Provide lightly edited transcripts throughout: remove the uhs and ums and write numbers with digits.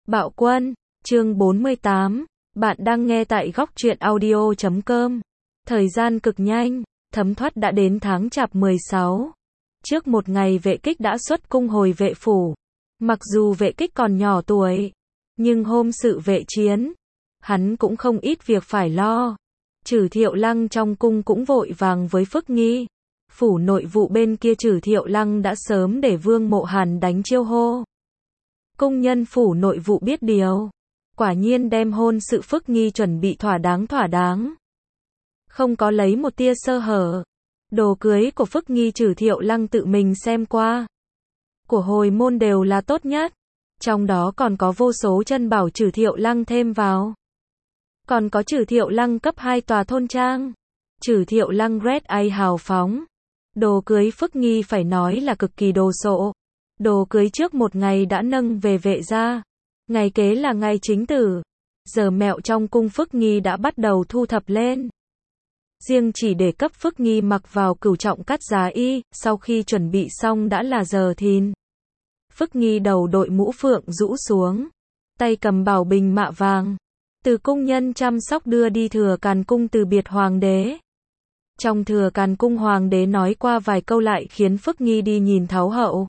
Bạo Quân, chương 48, bạn đang nghe tại góc truyện audio.com. Thời gian cực nhanh, thấm thoát đã đến tháng Chạp 16. Trước một ngày Vệ Kích đã xuất cung hồi Vệ phủ. Mặc dù Vệ Kích còn nhỏ tuổi, nhưng hôm sự vệ chiến, hắn cũng không ít việc phải lo. Trử Thiệu Lăng trong cung cũng vội vàng với Phức Nghi. Phủ nội vụ bên kia Trử Thiệu Lăng đã sớm để Vương Mộ Hàn đánh chiêu hô. Cung nhân phủ nội vụ biết điều, quả nhiên đem hôn sự Phức Nghi chuẩn bị thỏa đáng. Không có lấy một tia sơ hở. Đồ cưới của Phức Nghi Trử Thiệu Lăng tự mình xem qua. Của hồi môn đều là tốt nhất. Trong đó còn có vô số chân bảo Trử Thiệu Lăng thêm vào. Còn có Trử Thiệu Lăng cấp 2 tòa thôn trang. Trử Thiệu Lăng Red Eye hào phóng. Đồ cưới Phức Nghi phải nói là cực kỳ đồ sộ. Đồ cưới trước một ngày đã nâng về Vệ gia. Ngày kế là ngày chính tử. Giờ mẹo trong cung Phức Nghi đã bắt đầu thu thập lên. Riêng chỉ để cấp Phức Nghi mặc vào cửu trọng cắt giá y, sau khi chuẩn bị xong đã là giờ thìn. Phức Nghi đầu đội mũ phượng rũ xuống, tay cầm bảo bình mạ vàng, từ cung nhân chăm sóc đưa đi Thừa Càn cung từ biệt hoàng đế. Trong Thừa Càn cung hoàng đế nói qua vài câu lại khiến Phức Nghi đi nhìn Thái hậu.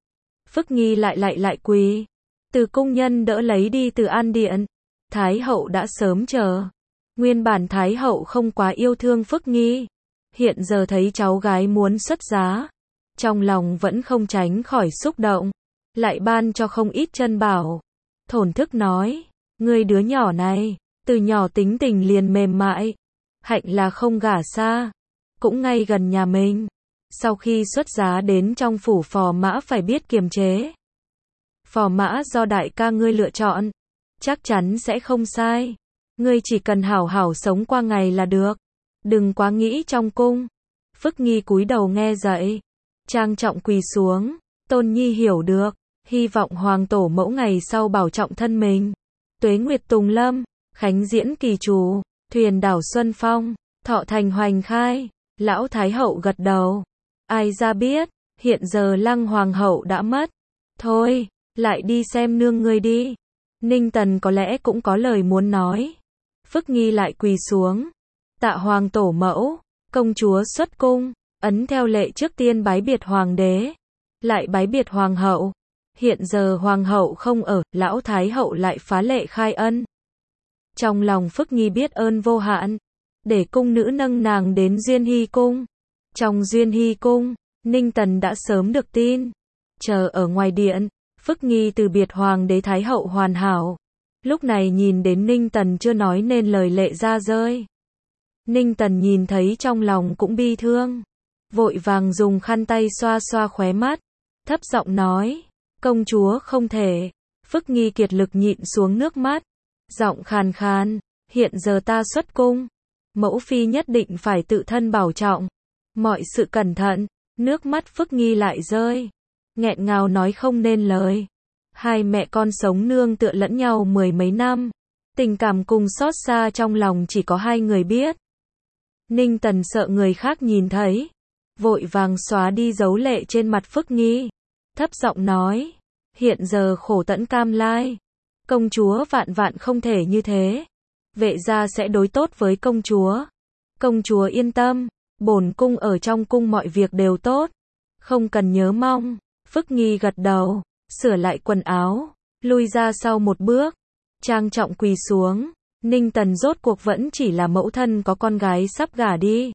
Phức Nghi lại quỳ, từ cung nhân đỡ lấy đi từ an điện. Thái hậu đã sớm chờ. Nguyên bản Thái hậu không quá yêu thương Phức Nghi, hiện giờ thấy cháu gái muốn xuất giá, trong lòng vẫn không tránh khỏi xúc động, lại ban cho không ít chân bảo. Thổn thức nói, ngươi đứa nhỏ này, từ nhỏ tính tình liền mềm mại, hạnh là không gả xa, cũng ngay gần nhà mình. Sau khi xuất giá đến trong phủ phò mã phải biết kiềm chế. Phò mã do đại ca ngươi lựa chọn, chắc chắn sẽ không sai. Ngươi chỉ cần hảo hảo sống qua ngày là được, đừng quá nghĩ trong cung. Phức Nghi cúi đầu nghe dạy, trang trọng quỳ xuống. Tôn nhi hiểu được, hy vọng hoàng tổ mẫu ngày sau bảo trọng thân mình. Tuế nguyệt tùng lâm, khánh diễn kỳ trù, thuyền đảo xuân phong, thọ thành hoành khai. Lão Thái hậu gật đầu. Ai ra biết, hiện giờ Lăng hoàng hậu đã mất. Thôi, lại đi xem nương ngươi đi. Ninh Tần có lẽ cũng có lời muốn nói. Phức Nghi lại quỳ xuống. Tạ hoàng tổ mẫu, công chúa xuất cung, ấn theo lệ trước tiên bái biệt hoàng đế, lại bái biệt hoàng hậu. Hiện giờ hoàng hậu không ở, lão Thái hậu lại phá lệ khai ân. Trong lòng Phức Nghi biết ơn vô hạn, để cung nữ nâng nàng đến Duyên Hy cung. Trong Duyên Hy cung, Ninh Tần đã sớm được tin. Chờ ở ngoài điện, Phức Nghi từ biệt hoàng đế Thái hậu hoàn hảo. Lúc này nhìn đến Ninh Tần chưa nói nên lời lệ ra rơi. Ninh Tần nhìn thấy trong lòng cũng bi thương, vội vàng dùng khăn tay xoa xoa khóe mắt, thấp giọng nói, công chúa không thể. Phức Nghi kiệt lực nhịn xuống nước mắt, giọng khàn khàn, hiện giờ ta xuất cung, mẫu phi nhất định phải tự thân bảo trọng, mọi sự cẩn thận. Nước mắt Phức Nghi lại rơi, nghẹn ngào nói không nên lời. Hai mẹ con sống nương tựa lẫn nhau mười mấy năm, tình cảm cùng xót xa trong lòng chỉ có hai người biết. Ninh Tần sợ người khác nhìn thấy, vội vàng xóa đi dấu lệ trên mặt Phức Nghi, thấp giọng nói, hiện giờ khổ tẫn cam lai, công chúa vạn vạn không thể như thế, Vệ gia sẽ đối tốt với công chúa. Công chúa yên tâm, bổn cung ở trong cung mọi việc đều tốt, không cần nhớ mong. Phức Nghi gật đầu, sửa lại quần áo, lui ra sau một bước, trang trọng quỳ xuống. Ninh Tần rốt cuộc vẫn chỉ là mẫu thân có con gái sắp gả đi.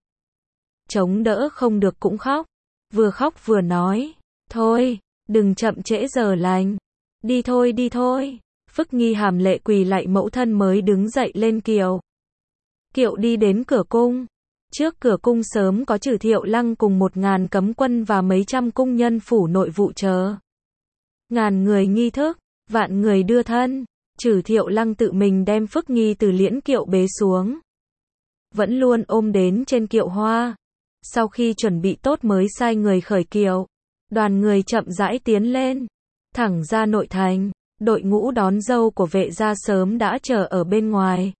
Chống đỡ không được cũng vừa khóc vừa nói, thôi, đừng chậm trễ giờ lành, đi thôi. Phức Nghi hàm lệ quỳ lại mẫu thân mới đứng dậy lên kiệu. Kiệu đi đến cửa cung. Trước cửa cung sớm có Trử Thiệu Lăng cùng 1000 cấm quân và mấy trăm cung nhân phủ nội vụ chờ. Ngàn người nghi thức, vạn người đưa thân. Trử Thiệu Lăng tự mình đem Phức Nghi từ liễn kiệu bế xuống, vẫn luôn ôm đến trên kiệu hoa. Sau khi chuẩn bị tốt mới sai người khởi kiệu. Đoàn người chậm rãi tiến lên, thẳng ra nội thành. Đội ngũ đón dâu của Vệ gia sớm đã chờ ở bên ngoài.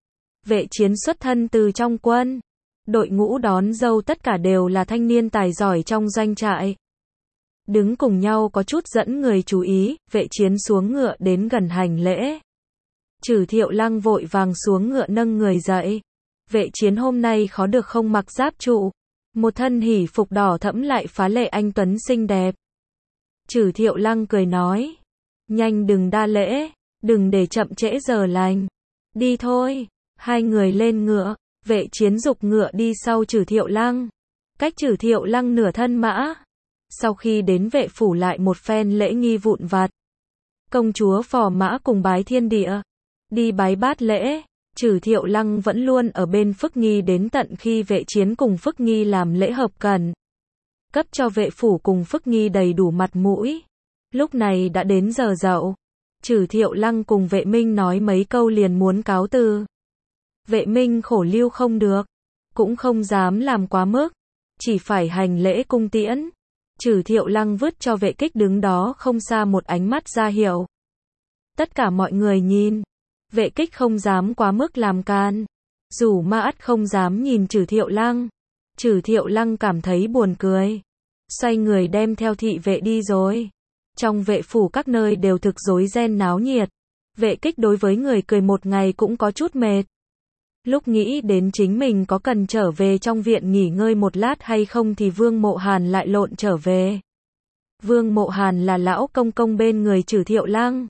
Vệ Chiến xuất thân từ trong quân. Đội ngũ đón dâu tất cả đều là thanh niên tài giỏi trong doanh trại. đứng cùng nhau có chút dẫn người chú ý, Vệ Chiến xuống ngựa đến gần hành lễ. Trừ Thiệu Lăng vội vàng xuống ngựa nâng người dậy. Vệ Chiến hôm nay khó được không mặc giáp trụ, một thân hỉ phục đỏ thẫm lại phá lệ anh tuấn xinh đẹp. Trừ Thiệu Lăng cười nói, nhanh đừng đa lễ, đừng để chậm trễ giờ lành. Đi thôi. Hai người lên ngựa, Vệ Chiến giục ngựa đi sau Trừ Thiệu Lăng. Cách Trừ Thiệu Lăng nửa thân mã. Sau khi đến vệ phủ lại một phen lễ nghi vụn vặt. Công chúa phò mã cùng bái thiên địa. Đi bái bát lễ. Trừ Thiệu Lăng vẫn luôn ở bên Phức Nghi đến tận khi Vệ Chiến cùng Phức Nghi làm lễ hợp cần. Cấp cho vệ phủ cùng Phức Nghi đầy đủ mặt mũi. Lúc này đã đến giờ dậu. Trừ Thiệu Lăng cùng Vệ Minh nói mấy câu liền muốn cáo từ. Vệ Minh khổ lưu không được, cũng không dám làm quá mức, chỉ phải hành lễ cung tiễn. Trừ Thiệu Lăng vứt cho Vệ Kích đứng đó không xa một ánh mắt ra hiệu. Tất cả mọi người nhìn, Vệ Kích không dám quá mức làm can, dù ma ắt không dám nhìn Trừ Thiệu Lăng. Trừ Thiệu Lăng cảm thấy buồn cười, xoay người đem theo thị vệ đi rồi. Trong vệ phủ các nơi đều thực rối ren náo nhiệt. Vệ Kích đối với người cười một ngày cũng có chút mệt. Lúc nghĩ đến chính mình có cần trở về trong viện nghỉ ngơi một lát hay không thì Vương Mộ Hàn lại lộn trở về. Vương Mộ Hàn là lão công công bên người Trừ Thiệu Lăng.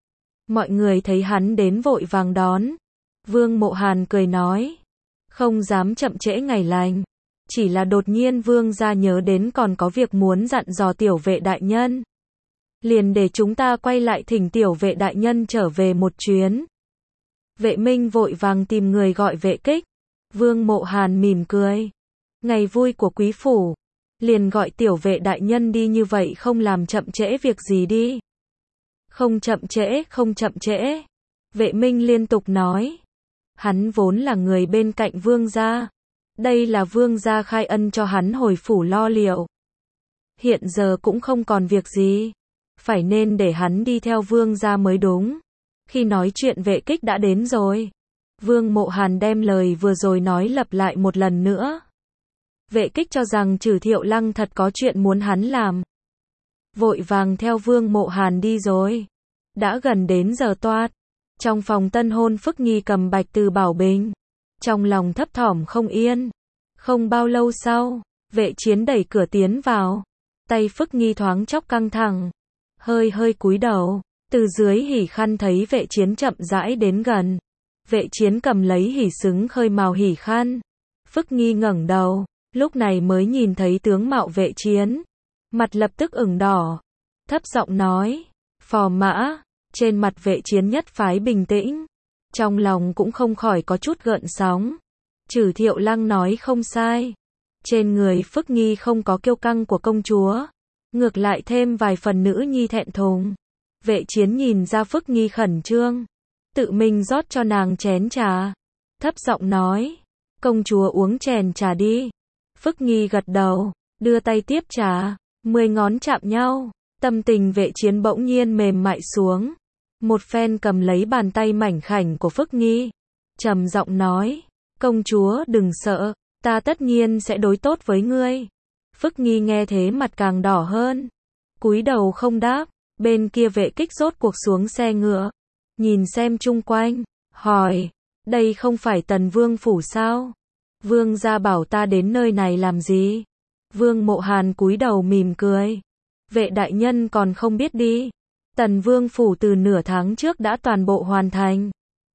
Mọi người thấy hắn đến vội vàng đón. Vương Mộ Hàn cười nói, không dám chậm trễ ngày lành, chỉ là đột nhiên Vương gia nhớ đến còn có việc muốn dặn dò tiểu vệ đại nhân. Liền để chúng ta quay lại thỉnh tiểu vệ đại nhân trở về một chuyến. Vệ Minh vội vàng tìm người gọi Vệ Kích. Vương Mộ Hàn mỉm cười. Ngày vui của quý phủ, liền gọi tiểu vệ đại nhân đi như vậy không làm chậm trễ việc gì đi. Không chậm trễ, không chậm trễ. Vệ Minh liên tục nói. Hắn vốn là người bên cạnh Vương gia. Đây là Vương gia khai ân cho hắn hồi phủ lo liệu. Hiện giờ cũng không còn việc gì, phải nên để hắn đi theo Vương gia mới đúng. Khi nói chuyện Vệ Kích đã đến rồi. Vương Mộ Hàn đem lời vừa rồi nói lặp lại một lần nữa. Vệ Kích cho rằng Trừ Thiệu Lăng thật có chuyện muốn hắn làm. Vội vàng theo Vương Mộ Hàn đi rồi. Đã gần đến giờ toát. Trong phòng tân hôn Phức Nghi cầm bạch từ bảo bình. Trong lòng thấp thỏm không yên. Không bao lâu sau, Vệ Chiến đẩy cửa tiến vào. Tay Phức Nghi thoáng chốc căng thẳng. Hơi hơi cúi đầu. Từ dưới hỉ khăn thấy Vệ Chiến chậm rãi đến gần. Vệ Chiến cầm lấy hỉ xứng khơi màu hỉ khăn. Phức Nghi ngẩng đầu, lúc này mới nhìn thấy tướng mạo Vệ Chiến. Mặt lập tức ửng đỏ. Thấp giọng nói, phò mã. Trên mặt Vệ Chiến nhất phái bình tĩnh. Trong lòng cũng không khỏi có chút gợn sóng. Trừ Thiệu Lăng nói không sai. Trên người Phức Nghi không có kiêu căng của công chúa. Ngược lại thêm vài phần nữ nhi thẹn thùng. Vệ Chiến nhìn ra Phức Nghi khẩn trương. Tự mình rót cho nàng chén trà. Thấp giọng nói, công chúa uống chén trà đi. Phức Nghi gật đầu, đưa tay tiếp trà. 10 ngón chạm nhau. Tâm tình Vệ Chiến bỗng nhiên mềm mại xuống. Một phen cầm lấy bàn tay mảnh khảnh của Phức Nghi. Trầm giọng nói, công chúa đừng sợ, ta tất nhiên sẽ đối tốt với ngươi. Phức Nghi nghe thế mặt càng đỏ hơn. Cúi đầu không đáp. Bên kia Vệ Kích rốt cuộc xuống xe ngựa. Nhìn xem chung quanh. Hỏi. Đây không phải Tần Vương phủ sao? Vương gia bảo ta đến nơi này làm gì? Vương Mộ Hàn cúi đầu mỉm cười. Vệ đại nhân còn không biết đi. Tần Vương phủ từ nửa tháng trước đã toàn bộ hoàn thành.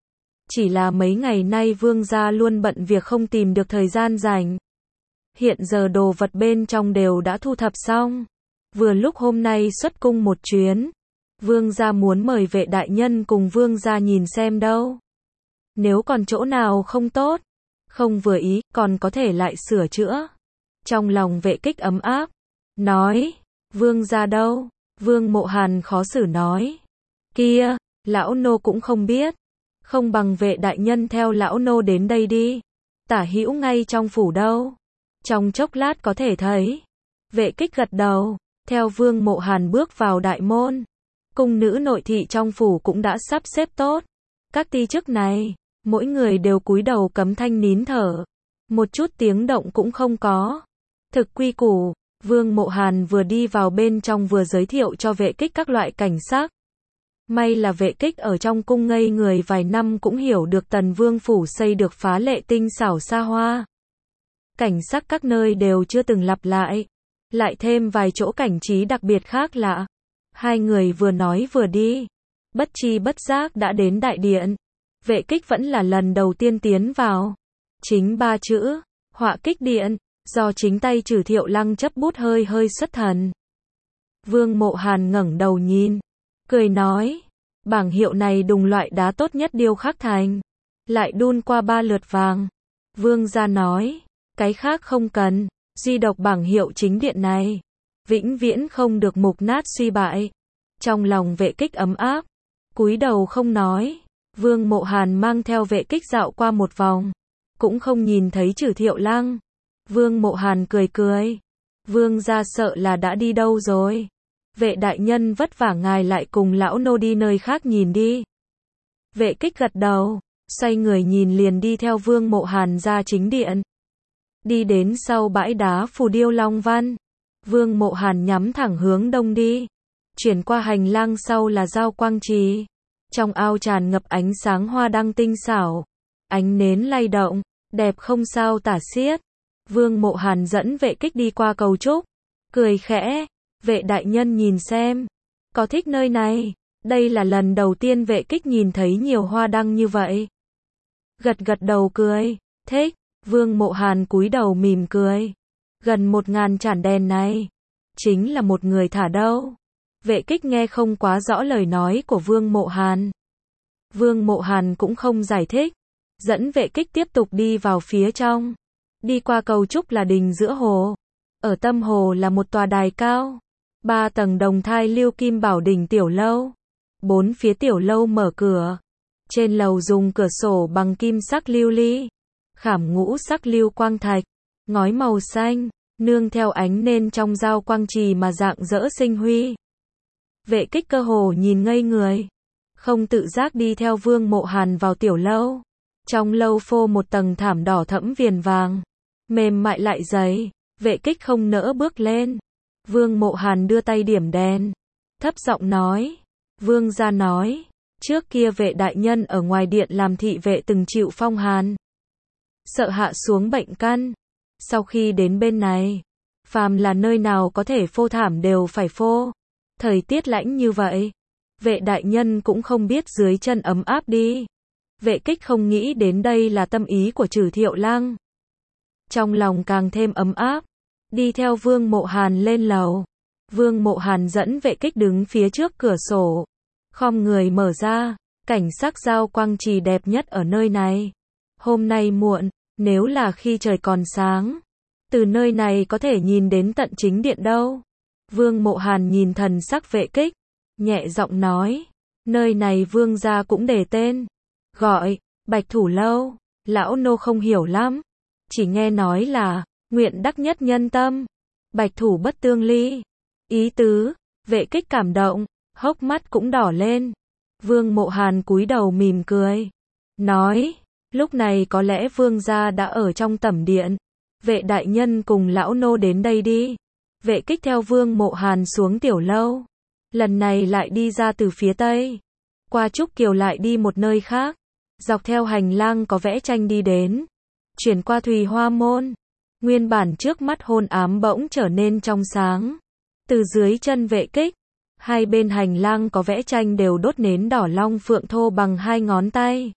Chỉ là mấy ngày nay Vương gia luôn bận việc không tìm được thời gian rảnh. Hiện giờ đồ vật bên trong đều đã thu thập xong. Vừa lúc hôm nay xuất cung một chuyến. Vương gia muốn mời Vệ đại nhân cùng Vương gia nhìn xem đâu. Nếu còn chỗ nào không tốt, không vừa ý, còn có thể lại sửa chữa. Trong lòng Vệ Kích ấm áp. Nói, Vương gia đâu? Vương Mộ Hàn khó xử nói. Kia, lão nô cũng không biết. Không bằng Vệ đại nhân theo lão nô đến đây đi. Tả hữu ngay trong phủ đâu. Trong chốc lát có thể thấy. Vệ Kích gật đầu. Theo Vương Mộ Hàn bước vào đại môn. Cung nữ nội thị trong phủ cũng đã sắp xếp tốt. Các ti chức này, mỗi người đều cúi đầu cấm thanh nín thở. Một chút tiếng động cũng không có. Thực quy củ, Vương Mộ Hàn vừa đi vào bên trong vừa giới thiệu cho Vệ Kích các loại cảnh sắc. May là Vệ Kích ở trong cung ngây người vài năm cũng hiểu được Tần Vương phủ xây được phá lệ tinh xảo xa hoa. Cảnh sắc các nơi đều chưa từng lặp lại thêm vài chỗ cảnh trí đặc biệt khác lạ. Hai người vừa nói vừa đi, bất chi bất giác đã đến đại điện. Vệ Kích vẫn là lần đầu tiên tiến vào. Chính 3 chữ, Họa Kích Điện, do chính tay Trử Thiệu Lăng chấp bút hơi hơi xuất thần. Vương Mộ Hàn ngẩng đầu nhìn, cười nói, bảng hiệu này đùng loại đá tốt nhất điêu khắc thành, lại đun qua 3 lượt vàng. Vương gia nói, cái khác không cần, duy độc bảng hiệu chính điện này, vĩnh viễn không được mục nát suy bại. Trong lòng Vệ Kích ấm áp, cúi đầu không nói. Vương Mộ Hàn mang theo Vệ Kích dạo qua một vòng, cũng không nhìn thấy Trử Thiệu Lăng. Vương Mộ Hàn cười cười, Vương gia sợ là đã đi đâu rồi. Vệ đại nhân vất vả ngài lại cùng lão nô đi nơi khác nhìn đi. Vệ Kích gật đầu, xoay người nhìn liền đi theo Vương Mộ Hàn ra chính điện. Đi đến sau bãi đá phù điêu long văn, Vương Mộ Hàn nhắm thẳng hướng đông đi. Chuyển qua hành lang sau là Giao Quang Trì. Trong ao tràn ngập ánh sáng hoa đăng tinh xảo, ánh nến lay động, đẹp không sao tả xiết. Vương Mộ Hàn dẫn Vệ Kích đi qua cầu trúc, cười khẽ, Vệ đại nhân nhìn xem, có thích nơi này? Đây là lần đầu tiên Vệ Kích nhìn thấy nhiều hoa đăng như vậy. Gật gật đầu cười, thích. Vương Mộ Hàn cúi đầu mỉm cười. Gần 1000 chản đèn này, chính là một người thả đâu. Vệ Kích nghe không quá rõ lời nói của Vương Mộ Hàn. Vương Mộ Hàn cũng không giải thích, dẫn Vệ Kích tiếp tục đi vào phía trong. Đi qua cầu trúc là đình giữa hồ. Ở tâm hồ là một tòa đài cao, 3 tầng đồng thai lưu kim bảo đỉnh tiểu lâu. 4 phía tiểu lâu mở cửa. Trên lầu dùng cửa sổ bằng kim sắc lưu ly, khảm ngũ sắc lưu quang thạch, ngói màu xanh, nương theo ánh nến trong Giao Quang Trì mà rạng rỡ sinh huy. Vệ Kích cơ hồ nhìn ngây người, không tự giác đi theo Vương Mộ Hàn vào tiểu lâu. Trong lâu phô một tầng thảm đỏ thẫm viền vàng, mềm mại lại dày. Vệ Kích không nỡ bước lên. Vương Mộ Hàn đưa tay điểm đèn, thấp giọng nói, Vương gia nói, trước kia Vệ đại nhân ở ngoài điện làm thị vệ từng chịu phong hàn, sợ hạ xuống bệnh căn. Sau khi đến bên này, phàm là nơi nào có thể phô thảm đều phải phô. Thời tiết lạnh như vậy, Vệ đại nhân cũng không biết dưới chân ấm áp đi. Vệ Kích không nghĩ đến đây là tâm ý của Trử Thiệu Lăng. Trong lòng càng thêm ấm áp, đi theo Vương Mộ Hàn lên lầu. Vương Mộ Hàn dẫn Vệ Kích đứng phía trước cửa sổ, khom người mở ra, cảnh sắc Giao Quang Trì đẹp nhất ở nơi này. Hôm nay muộn, nếu là khi trời còn sáng, từ nơi này có thể nhìn đến tận chính điện đâu. Vương Mộ Hàn nhìn thần sắc Vệ Kích, nhẹ giọng nói, nơi này Vương gia cũng để tên, gọi Bạch Thủ Lâu. Lão nô không hiểu lắm, chỉ nghe nói là nguyện đắc nhất nhân tâm, bạch thủ bất tương ly. Ý tứ, Vệ Kích cảm động, hốc mắt cũng đỏ lên. Vương Mộ Hàn cúi đầu mỉm cười, nói, lúc này có lẽ Vương gia đã ở trong tẩm điện. Vệ đại nhân cùng lão nô đến đây đi. Vệ Kích theo Vương Mộ Hàn xuống tiểu lâu, lần này lại đi ra từ phía tây, qua Trúc Kiều lại đi một nơi khác, dọc theo hành lang có vẽ tranh đi đến, chuyển qua Thùy Hoa Môn. Nguyên bản trước mắt hôn ám bỗng trở nên trong sáng. Từ dưới chân Vệ Kích, hai bên hành lang có vẽ tranh đều đốt nến đỏ long phượng thô bằng 2 ngón tay.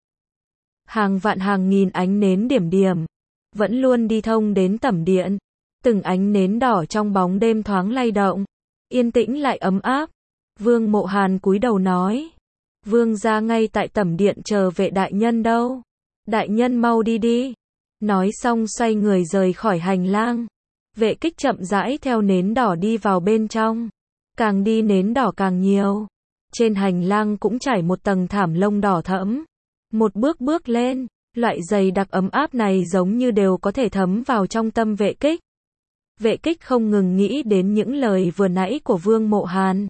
Hàng vạn hàng nghìn ánh nến điểm điểm, vẫn luôn đi thông đến tẩm điện. Từng ánh nến đỏ trong bóng đêm thoáng lay động, yên tĩnh lại ấm áp. Vương Mộ Hàn cúi đầu nói, Vương gia ngay tại tẩm điện chờ Vệ đại nhân đâu. Đại nhân mau đi đi. Nói xong xoay người rời khỏi hành lang. Vệ Kích chậm rãi theo nến đỏ đi vào bên trong. Càng đi nến đỏ càng nhiều. Trên hành lang cũng trải một tầng thảm lông đỏ thẫm. Một bước bước lên, loại dày đặc ấm áp này giống như đều có thể thấm vào trong tâm Vệ Kích. Vệ Kích không ngừng nghĩ đến những lời vừa nãy của Vương Mộ Hàn.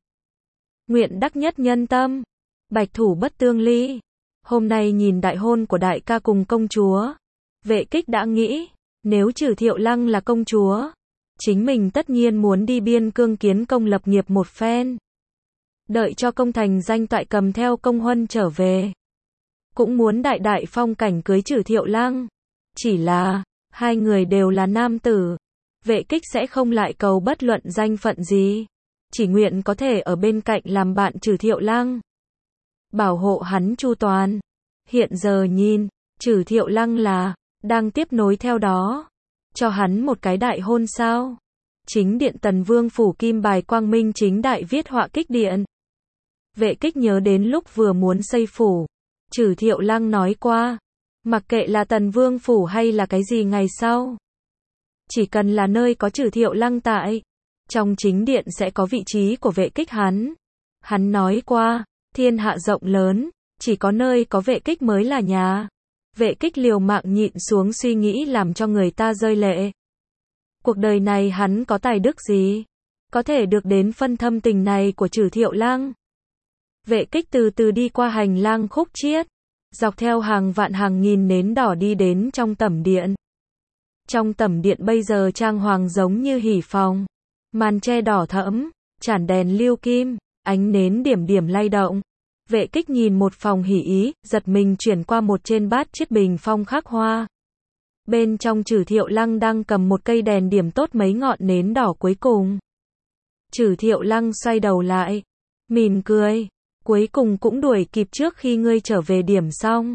Nguyện đắc nhất nhân tâm, bạch thủ bất tương ly. Hôm nay nhìn đại hôn của đại ca cùng công chúa, Vệ Kích đã nghĩ, nếu Trử Thiệu Lăng là công chúa, chính mình tất nhiên muốn đi biên cương kiến công lập nghiệp một phen. Đợi cho công thành danh toại cầm theo công huân trở về. Cũng muốn đại đại phong cảnh cưới Trử Thiệu Lăng. Chỉ là, hai người đều là nam tử. Vệ Kích sẽ không lại cầu bất luận danh phận gì. Chỉ nguyện có thể ở bên cạnh làm bạn Trử Thiệu Lăng. Bảo hộ hắn chu toàn. Hiện giờ nhìn, Trử Thiệu Lăng là, đang tiếp nối theo đó. Cho hắn một cái đại hôn sao? Chính điện Tần Vương phủ kim bài quang minh chính đại viết họa kích điện. Vệ Kích nhớ đến lúc vừa muốn xây phủ. Trử Thiệu Lăng nói qua. Mặc kệ là Tần Vương phủ hay là cái gì ngày sau. Chỉ cần là nơi có Trử Thiệu Lăng tại. Trong chính điện sẽ có vị trí của Vệ Kích hắn. Hắn nói qua, thiên hạ rộng lớn, chỉ có nơi có Vệ Kích mới là nhà. Vệ Kích liều mạng nhịn xuống suy nghĩ làm cho người ta rơi lệ. Cuộc đời này hắn có tài đức gì? Có thể được đến phân thâm tình này của Trử Thiệu Lăng. Vệ Kích từ từ đi qua hành lang khúc chiết. Dọc theo hàng vạn hàng nghìn nến đỏ đi đến trong tẩm điện. Trong tẩm điện bây giờ trang hoàng giống như hỉ phòng. Màn tre đỏ thẫm, chản đèn lưu kim, ánh nến điểm điểm lay động. Vệ Kích nhìn một phòng hỉ ý, giật mình chuyển qua một trên bát chiết bình phong khắc hoa. Bên trong Trử Thiệu Lăng đang cầm một cây đèn điểm tốt mấy ngọn nến đỏ cuối cùng. Trử Thiệu Lăng xoay đầu lại, mỉm cười, cuối cùng cũng đuổi kịp trước khi ngươi trở về điểm xong.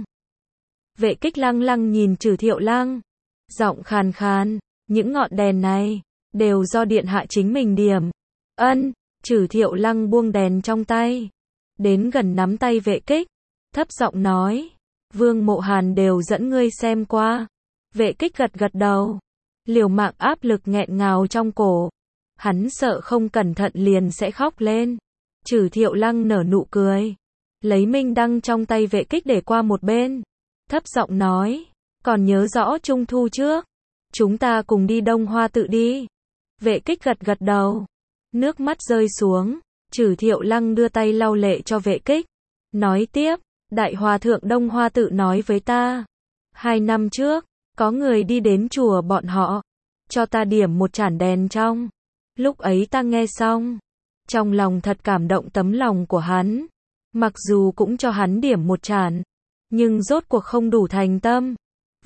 Vệ Kích lăng lăng nhìn Trử Thiệu Lăng, giọng khàn khàn, những ngọn đèn này, đều do điện hạ chính mình điểm. Ân, Trử Thiệu Lăng buông đèn trong tay, đến gần nắm tay Vệ Kích, thấp giọng nói, Vương Mộ Hàn đều dẫn ngươi xem qua. Vệ Kích gật gật đầu, liều mạng áp lực nghẹn ngào trong cổ. Hắn sợ không cẩn thận liền sẽ khóc lên. Trử Thiệu Lăng nở nụ cười, lấy minh đăng trong tay Vệ Kích để qua một bên, thấp giọng nói, còn nhớ rõ Trung thu trước, chúng ta cùng đi Đông Hoa tự đi. Vệ Kích gật gật đầu, nước mắt rơi xuống. Trử Thiệu Lăng đưa tay lau lệ cho Vệ Kích, nói tiếp, Đại Hòa Thượng Đông Hoa tự nói với ta, 2 năm trước, có người đi đến chùa bọn họ, cho ta điểm một chản đèn trong. Lúc ấy ta nghe xong, trong lòng thật cảm động tấm lòng của hắn. Mặc dù cũng cho hắn điểm một chản, nhưng rốt cuộc không đủ thành tâm.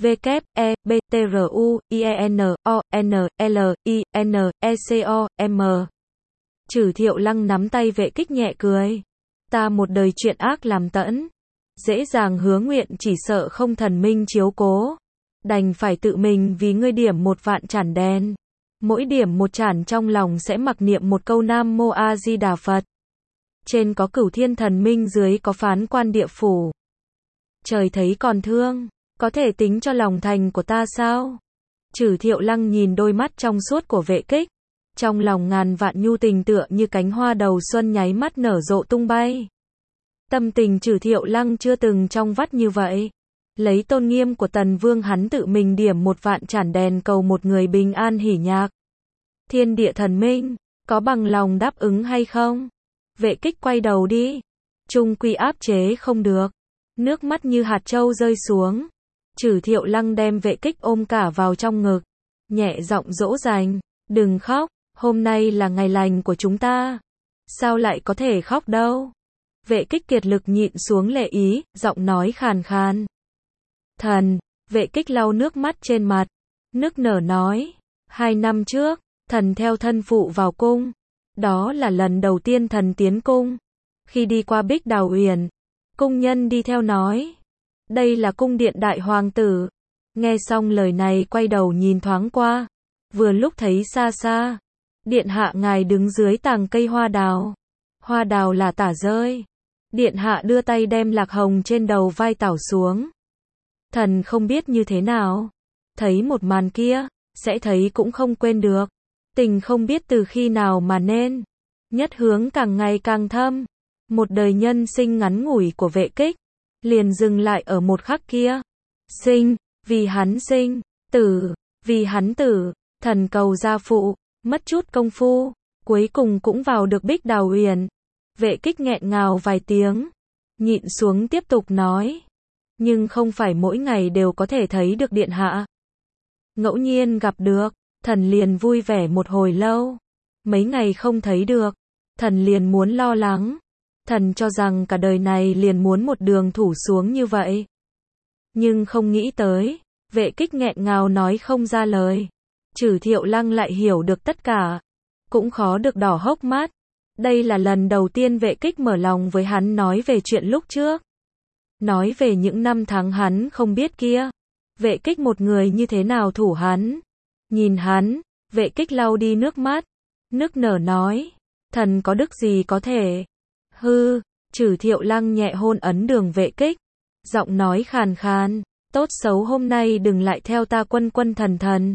W-E-B-T-R-U-I-E-N-O-N-L-I-N-E-C-O-M. Trử Thiệu Lăng nắm tay Vệ Kích nhẹ cười. Ta một đời chuyện ác làm tẫn, dễ dàng hứa nguyện chỉ sợ không thần minh chiếu cố. Đành phải tự mình vì ngươi điểm một vạn chản đèn. Mỗi điểm một chản trong lòng sẽ mặc niệm một câu Nam Mô A Di Đà Phật. Trên có Cửu Thiên Thần Minh, dưới có Phán Quan Địa Phủ. Trời thấy còn thương, có thể tính cho lòng thành của ta sao? Trử Thiệu Lăng nhìn đôi mắt trong suốt của Vệ Kích, trong lòng ngàn vạn nhu tình tựa như cánh hoa đầu xuân nháy mắt nở rộ tung bay. Tâm tình Trử Thiệu Lăng chưa từng trong vắt như vậy. Lấy tôn nghiêm của Tần Vương hắn tự mình điểm một vạn chản đèn cầu một người bình an hỉ nhạc. Thiên địa thần minh, có bằng lòng đáp ứng hay không? Vệ Kích quay đầu đi. Trung quy áp chế không được. Nước mắt như hạt châu rơi xuống. Trử Thiệu Lăng đem Vệ Kích ôm cả vào trong ngực. Nhẹ giọng dỗ dành. Đừng khóc, hôm nay là ngày lành của chúng ta. Sao lại có thể khóc đâu? Vệ Kích kiệt lực nhịn xuống lệ ý, giọng nói khàn khàn. Thần, Vệ Kích lau nước mắt trên mặt, nức nở nói, 2 năm trước, thần theo thân phụ vào cung. Đó là lần đầu tiên thần tiến cung. Khi đi qua Bích Đào Uyển, cung nhân đi theo nói, đây là cung điện đại hoàng tử. Nghe xong lời này quay đầu nhìn thoáng qua, vừa lúc thấy xa xa, điện hạ ngài đứng dưới tàng cây hoa đào. Hoa đào là tả rơi. Điện hạ đưa tay đem lạc hồng trên đầu vai tảo xuống. Thần không biết như thế nào, thấy một màn kia, sẽ thấy cũng không quên được. Tình không biết từ khi nào mà nên, nhất hướng càng ngày càng thâm. Một đời nhân sinh ngắn ngủi của Vệ Kích, liền dừng lại ở một khắc kia. Sinh, vì hắn sinh, tử, vì hắn tử, thần cầu gia phụ, mất chút công phu, cuối cùng cũng vào được Bích Đào Uyển. Vệ Kích nghẹn ngào vài tiếng, nhịn xuống tiếp tục nói. Nhưng không phải mỗi ngày đều có thể thấy được điện hạ. Ngẫu nhiên gặp được, thần liền vui vẻ một hồi lâu. Mấy ngày không thấy được, thần liền muốn lo lắng. Thần cho rằng cả đời này liền muốn một đường thủ xuống như vậy. Nhưng không nghĩ tới, Vệ Kích nghẹn ngào nói không ra lời. Trử Thiệu Lăng lại hiểu được tất cả, cũng khó được đỏ hốc mắt. Đây là lần đầu tiên Vệ Kích mở lòng với hắn, nói về chuyện lúc trước. Nói về những năm tháng hắn không biết kia. Vệ Kích một người như thế nào thủ hắn. Nhìn hắn, Vệ Kích lau đi nước mắt, nức nở nói, thần có đức gì có thể. Hư, Trử Thiệu Lăng nhẹ hôn ấn đường Vệ Kích, giọng nói khàn khàn, tốt xấu hôm nay đừng lại theo ta quân quân thần thần.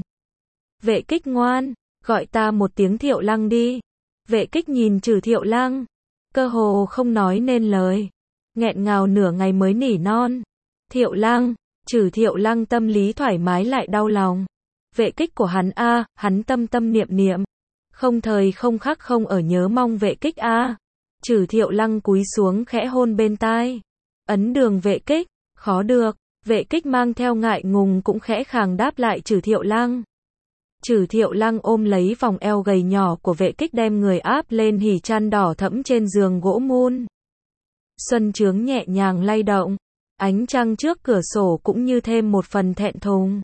Vệ Kích ngoan, gọi ta một tiếng Thiệu Lăng đi. Vệ Kích nhìn Trử Thiệu Lăng, cơ hồ không nói nên lời, nghẹn ngào nửa ngày mới nỉ non. Thiệu Lăng, Trử Thiệu Lăng tâm lý thoải mái lại đau lòng. Vệ Kích của hắn a, hắn tâm tâm niệm niệm, không thời không khắc không ở nhớ mong Vệ Kích a. Trử Thiệu Lăng cúi xuống khẽ hôn bên tai, ấn đường Vệ Kích, khó được. Vệ Kích mang theo ngại ngùng cũng khẽ khàng đáp lại Trử Thiệu Lăng. Trử Thiệu Lăng ôm lấy vòng eo gầy nhỏ của Vệ Kích, đem người áp lên hỉ chăn đỏ thẫm trên giường gỗ mun. Xuân chướng nhẹ nhàng lay động, ánh trăng trước cửa sổ cũng như thêm một phần thẹn thùng.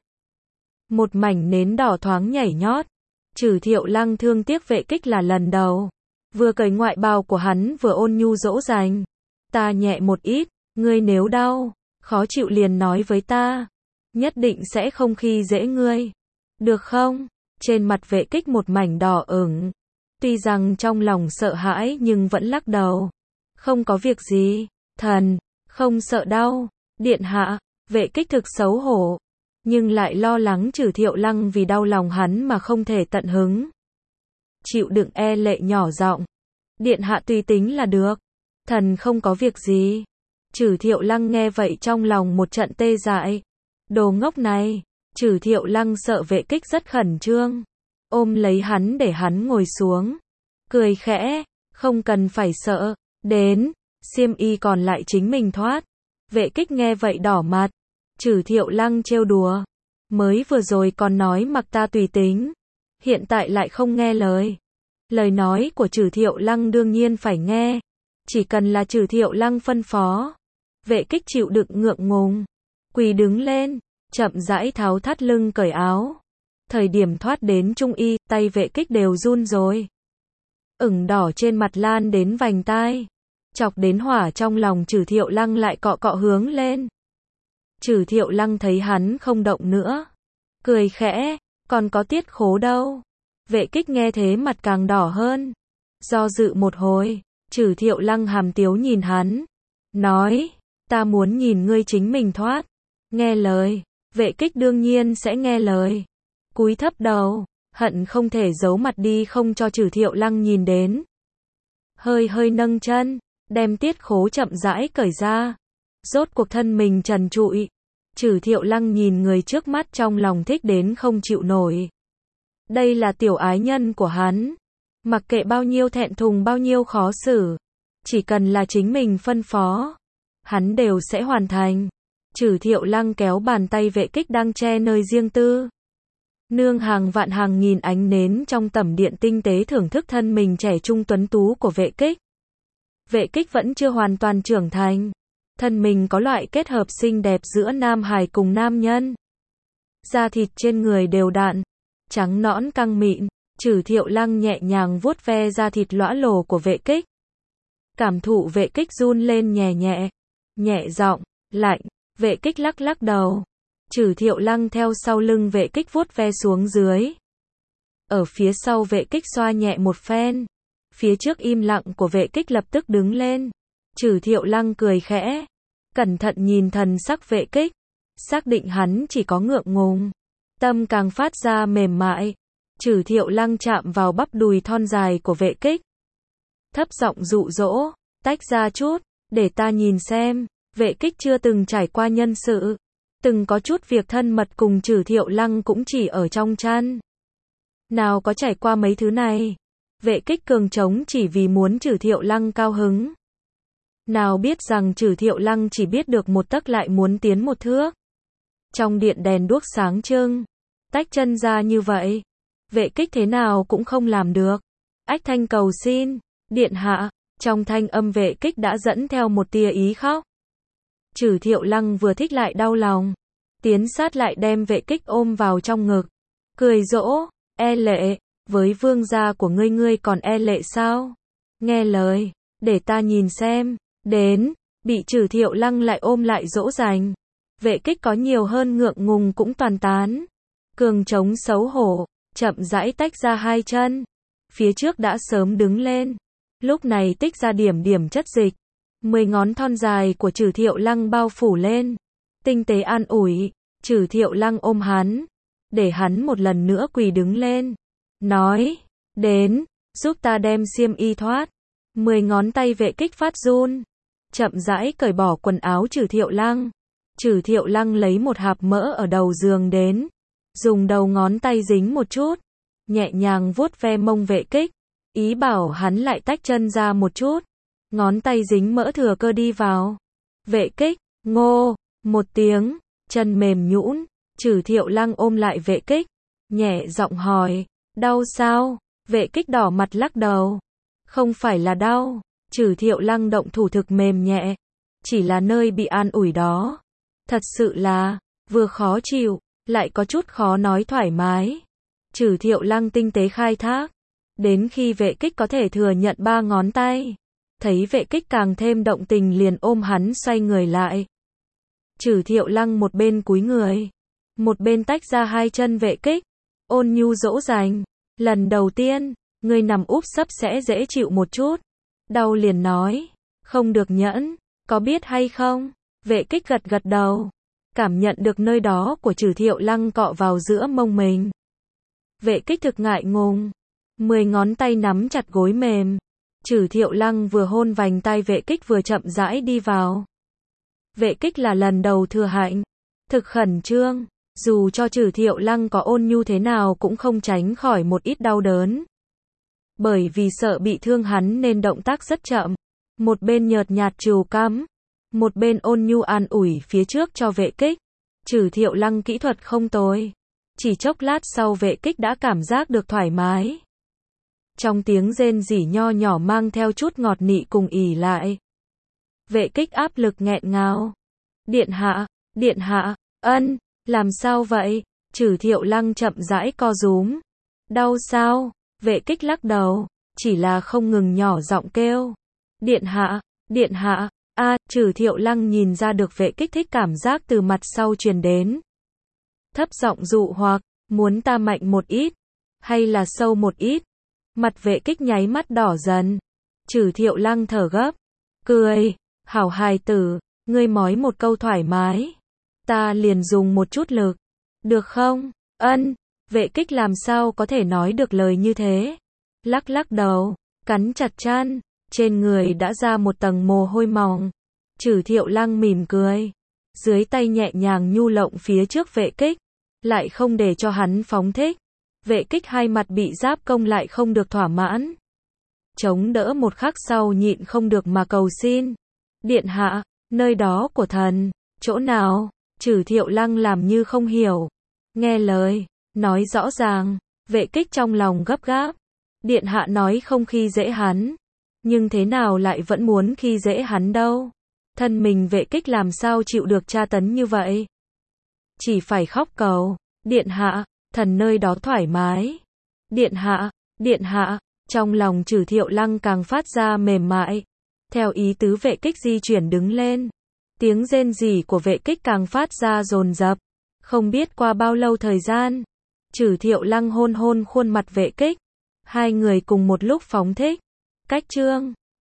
Một mảnh nến đỏ thoáng nhảy nhót. Trử Thiệu Lăng thương tiếc Vệ Kích là lần đầu, vừa cởi ngoại bào của hắn vừa ôn nhu dỗ dành. Ta nhẹ một ít, ngươi nếu đau, khó chịu liền nói với ta, nhất định sẽ không khi dễ ngươi. Được không? Trên mặt Vệ Kích một mảnh đỏ ửng. Tuy rằng trong lòng sợ hãi nhưng vẫn lắc đầu. Không có việc gì, thần, không sợ đau. Điện hạ, Vệ Kích thực xấu hổ, nhưng lại lo lắng Trử Thiệu Lăng vì đau lòng hắn mà không thể tận hứng. Chịu đựng e lệ nhỏ giọng, điện hạ tùy tính là được, thần không có việc gì. Trử Thiệu Lăng nghe vậy trong lòng một trận tê dại. Đồ ngốc này. Trử Thiệu Lăng sợ Vệ Kích rất khẩn trương, ôm lấy hắn để hắn ngồi xuống, cười khẽ, không cần phải sợ, đến, xiêm y còn lại chính mình thoát. Vệ Kích nghe vậy đỏ mặt. Trử Thiệu Lăng trêu đùa, mới vừa rồi còn nói mặc ta tùy tính, hiện tại lại không nghe lời. Lời nói của Trử Thiệu Lăng đương nhiên phải nghe, chỉ cần là Trử Thiệu Lăng phân phó. Vệ Kích chịu đựng ngượng ngùng, quỳ đứng lên, chậm rãi tháo thắt lưng cởi áo. Thời điểm thoát đến trung y, tay Vệ Kích đều run rồi. Ửng đỏ trên mặt lan đến vành tai, chọc đến hỏa trong lòng Trử Thiệu Lăng lại cọ cọ hướng lên. Trử Thiệu Lăng thấy hắn không động nữa, cười khẽ, còn có Tiết Khố đâu. Vệ Kích nghe thế mặt càng đỏ hơn, do dự một hồi, Trử Thiệu Lăng hàm tiếu nhìn hắn, nói, ta muốn nhìn ngươi chính mình thoát. Nghe lời. Vệ Kích đương nhiên sẽ nghe lời. Cúi thấp đầu, hận không thể giấu mặt đi không cho Trử Thiệu Lăng nhìn đến. Hơi hơi nâng chân, đem Tiết Khố chậm rãi cởi ra. Rốt cuộc thân mình trần trụi. Trử Thiệu Lăng nhìn người trước mắt trong lòng thích đến không chịu nổi. Đây là tiểu ái nhân của hắn. Mặc kệ bao nhiêu thẹn thùng bao nhiêu khó xử, chỉ cần là chính mình phân phó, hắn đều sẽ hoàn thành. Trử Thiệu Lăng kéo bàn tay Vệ Kích đang che nơi riêng tư. Nương hàng vạn hàng nghìn ánh nến trong tẩm điện tinh tế thưởng thức thân mình trẻ trung tuấn tú của Vệ Kích. Vệ Kích vẫn chưa hoàn toàn trưởng thành. Thân mình có loại kết hợp xinh đẹp giữa nam hài cùng nam nhân. Da thịt trên người đều đặn, trắng nõn căng mịn. Trử Thiệu Lăng nhẹ nhàng vuốt ve da thịt lõa lồ của Vệ Kích. Cảm thụ Vệ Kích run lên nhẹ nhẹ, nhẹ giọng, lạnh. Vệ Kích lắc lắc đầu. Trử Thiệu Lăng theo sau lưng Vệ Kích vuốt ve xuống dưới. Ở phía sau Vệ Kích xoa nhẹ một phen. Phía trước im lặng của Vệ Kích lập tức đứng lên. Trử Thiệu Lăng cười khẽ, cẩn thận nhìn thần sắc Vệ Kích, xác định hắn chỉ có ngượng ngùng. Tâm càng phát ra mềm mại. Trử Thiệu Lăng chạm vào bắp đùi thon dài của Vệ Kích, thấp giọng dụ dỗ, tách ra chút, để ta nhìn xem. Vệ Kích chưa từng trải qua nhân sự, từng có chút việc thân mật cùng Trử Thiệu Lăng cũng chỉ ở trong chăn. Nào có trải qua mấy thứ này. Vệ Kích cường trống chỉ vì muốn Trử Thiệu Lăng cao hứng. Nào biết rằng Trử Thiệu Lăng chỉ biết được một tấc lại muốn tiến một thước. Trong điện đèn đuốc sáng trưng, tách chân ra như vậy, Vệ kích thế nào cũng không làm được. Ách thanh cầu xin, điện hạ, trong thanh âm vệ kích đã dẫn theo một tia ý khóc. Trừ Thiệu Lăng vừa thích lại đau lòng, tiến sát lại đem vệ kích ôm vào trong ngực, cười dỗ, e lệ, với vương gia của ngươi còn e lệ sao? Nghe lời, để ta nhìn xem, đến, bị Trừ Thiệu Lăng lại ôm lại dỗ dành. Vệ kích có nhiều hơn ngượng ngùng cũng toàn tán. Cường trống xấu hổ, chậm rãi tách ra hai chân. Phía trước đã sớm đứng lên. Lúc này tích ra điểm điểm chất dịch. 10 ngón thon dài của Trừ Thiệu Lăng bao phủ lên. Tinh tế an ủi, Trừ Thiệu Lăng ôm hắn. Để hắn một lần nữa quỳ đứng lên. Nói, đến, giúp ta đem xiêm y thoát. 10 ngón tay vệ kích phát run. Chậm rãi cởi bỏ quần áo Trừ Thiệu Lăng. Trừ Thiệu Lăng lấy một hạt mỡ ở đầu giường đến. Dùng đầu ngón tay dính một chút. Nhẹ nhàng vuốt ve mông vệ kích. Ý bảo hắn lại tách chân ra một chút. Ngón tay dính mỡ thừa cơ đi vào. Vệ kích, ngô, một tiếng, chân mềm nhũn. Trừ Thiệu Lăng ôm lại vệ kích. Nhẹ giọng hỏi, đau sao? Vệ kích đỏ mặt lắc đầu. Không phải là đau. Trừ Thiệu Lăng động thủ thực mềm nhẹ. Chỉ là nơi bị an ủi đó. Thật sự là, vừa khó chịu, lại có chút khó nói thoải mái. Trừ Thiệu Lăng tinh tế khai thác. Đến khi vệ kích có thể thừa nhận 3 ngón tay. Thấy vệ kích càng thêm động tình liền ôm hắn xoay người lại. Trừ Thiệu Lăng một bên cúi người. Một bên tách ra hai chân vệ kích. Ôn nhu dỗ dành. Lần đầu tiên, ngươi nằm úp sấp sẽ dễ chịu một chút. Đau liền nói. Không được nhẫn, có biết hay không? Vệ kích gật gật đầu. Cảm nhận được nơi đó của Trừ Thiệu Lăng cọ vào giữa mông mình. Vệ kích thực ngại ngùng. 10 ngón tay nắm chặt gối mềm. Trừ Thiệu Lăng vừa hôn vành tai vệ kích vừa chậm rãi đi vào. Vệ kích là lần đầu thừa hạnh. Thực khẩn trương. Dù cho Trừ Thiệu Lăng có ôn nhu thế nào cũng không tránh khỏi một ít đau đớn. Bởi vì sợ bị thương hắn nên động tác rất chậm. Một bên nhợt nhạt trù cắm. Một bên ôn nhu an ủi phía trước cho vệ kích. Trừ Thiệu Lăng kỹ thuật không tồi. Chỉ chốc lát sau vệ kích đã cảm giác được thoải mái. Trong tiếng rên rỉ nho nhỏ mang theo chút ngọt nị cùng ỉ lại. Vệ kích áp lực nghẹn ngào. Điện hạ, ân, làm sao vậy? Trừ Thiệu Lăng chậm rãi co rúm. Đau sao? Vệ kích lắc đầu, chỉ là không ngừng nhỏ giọng kêu. Điện hạ, Trừ Thiệu Lăng nhìn ra được vệ kích thích cảm giác từ mặt sau truyền đến. Thấp giọng dụ hoặc, muốn ta mạnh một ít, hay là sâu một ít? Mặt vệ kích nháy mắt đỏ dần. Trừ Thiệu Lăng thở gấp, cười, hảo hài tử, ngươi mói một câu thoải mái. Ta liền dùng một chút lực. Được không? Ân, vệ kích làm sao có thể nói được lời như thế? Lắc lắc đầu, cắn chặt chân, trên người đã ra một tầng mồ hôi mỏng. Trừ Thiệu Lăng mỉm cười. Dưới tay nhẹ nhàng nhu lộng phía trước vệ kích. Lại không để cho hắn phóng thích. Vệ kích hai mặt bị giáp công lại không được thỏa mãn. Chống đỡ một khắc sau nhịn không được mà cầu xin. Điện hạ, nơi đó của thần, chỗ nào? Trừ Thiệu Lăng làm như không hiểu. Nghe lời, nói rõ ràng. Vệ kích trong lòng gấp gáp. Điện hạ nói không khi dễ hắn. Nhưng thế nào lại vẫn muốn khi dễ hắn đâu? Thân mình vệ kích làm sao chịu được tra tấn như vậy? Chỉ phải khóc cầu. Điện hạ, thần nơi đó thoải mái. Điện hạ, trong lòng Trừ Thiệu Lăng càng phát ra mềm mại. Theo ý tứ vệ kích di chuyển đứng lên. Tiếng rên rỉ của vệ kích càng phát ra dồn dập. Không biết qua bao lâu thời gian. Trừ Thiệu Lăng hôn hôn khuôn mặt vệ kích. Hai người cùng một lúc phóng thích. Cách chương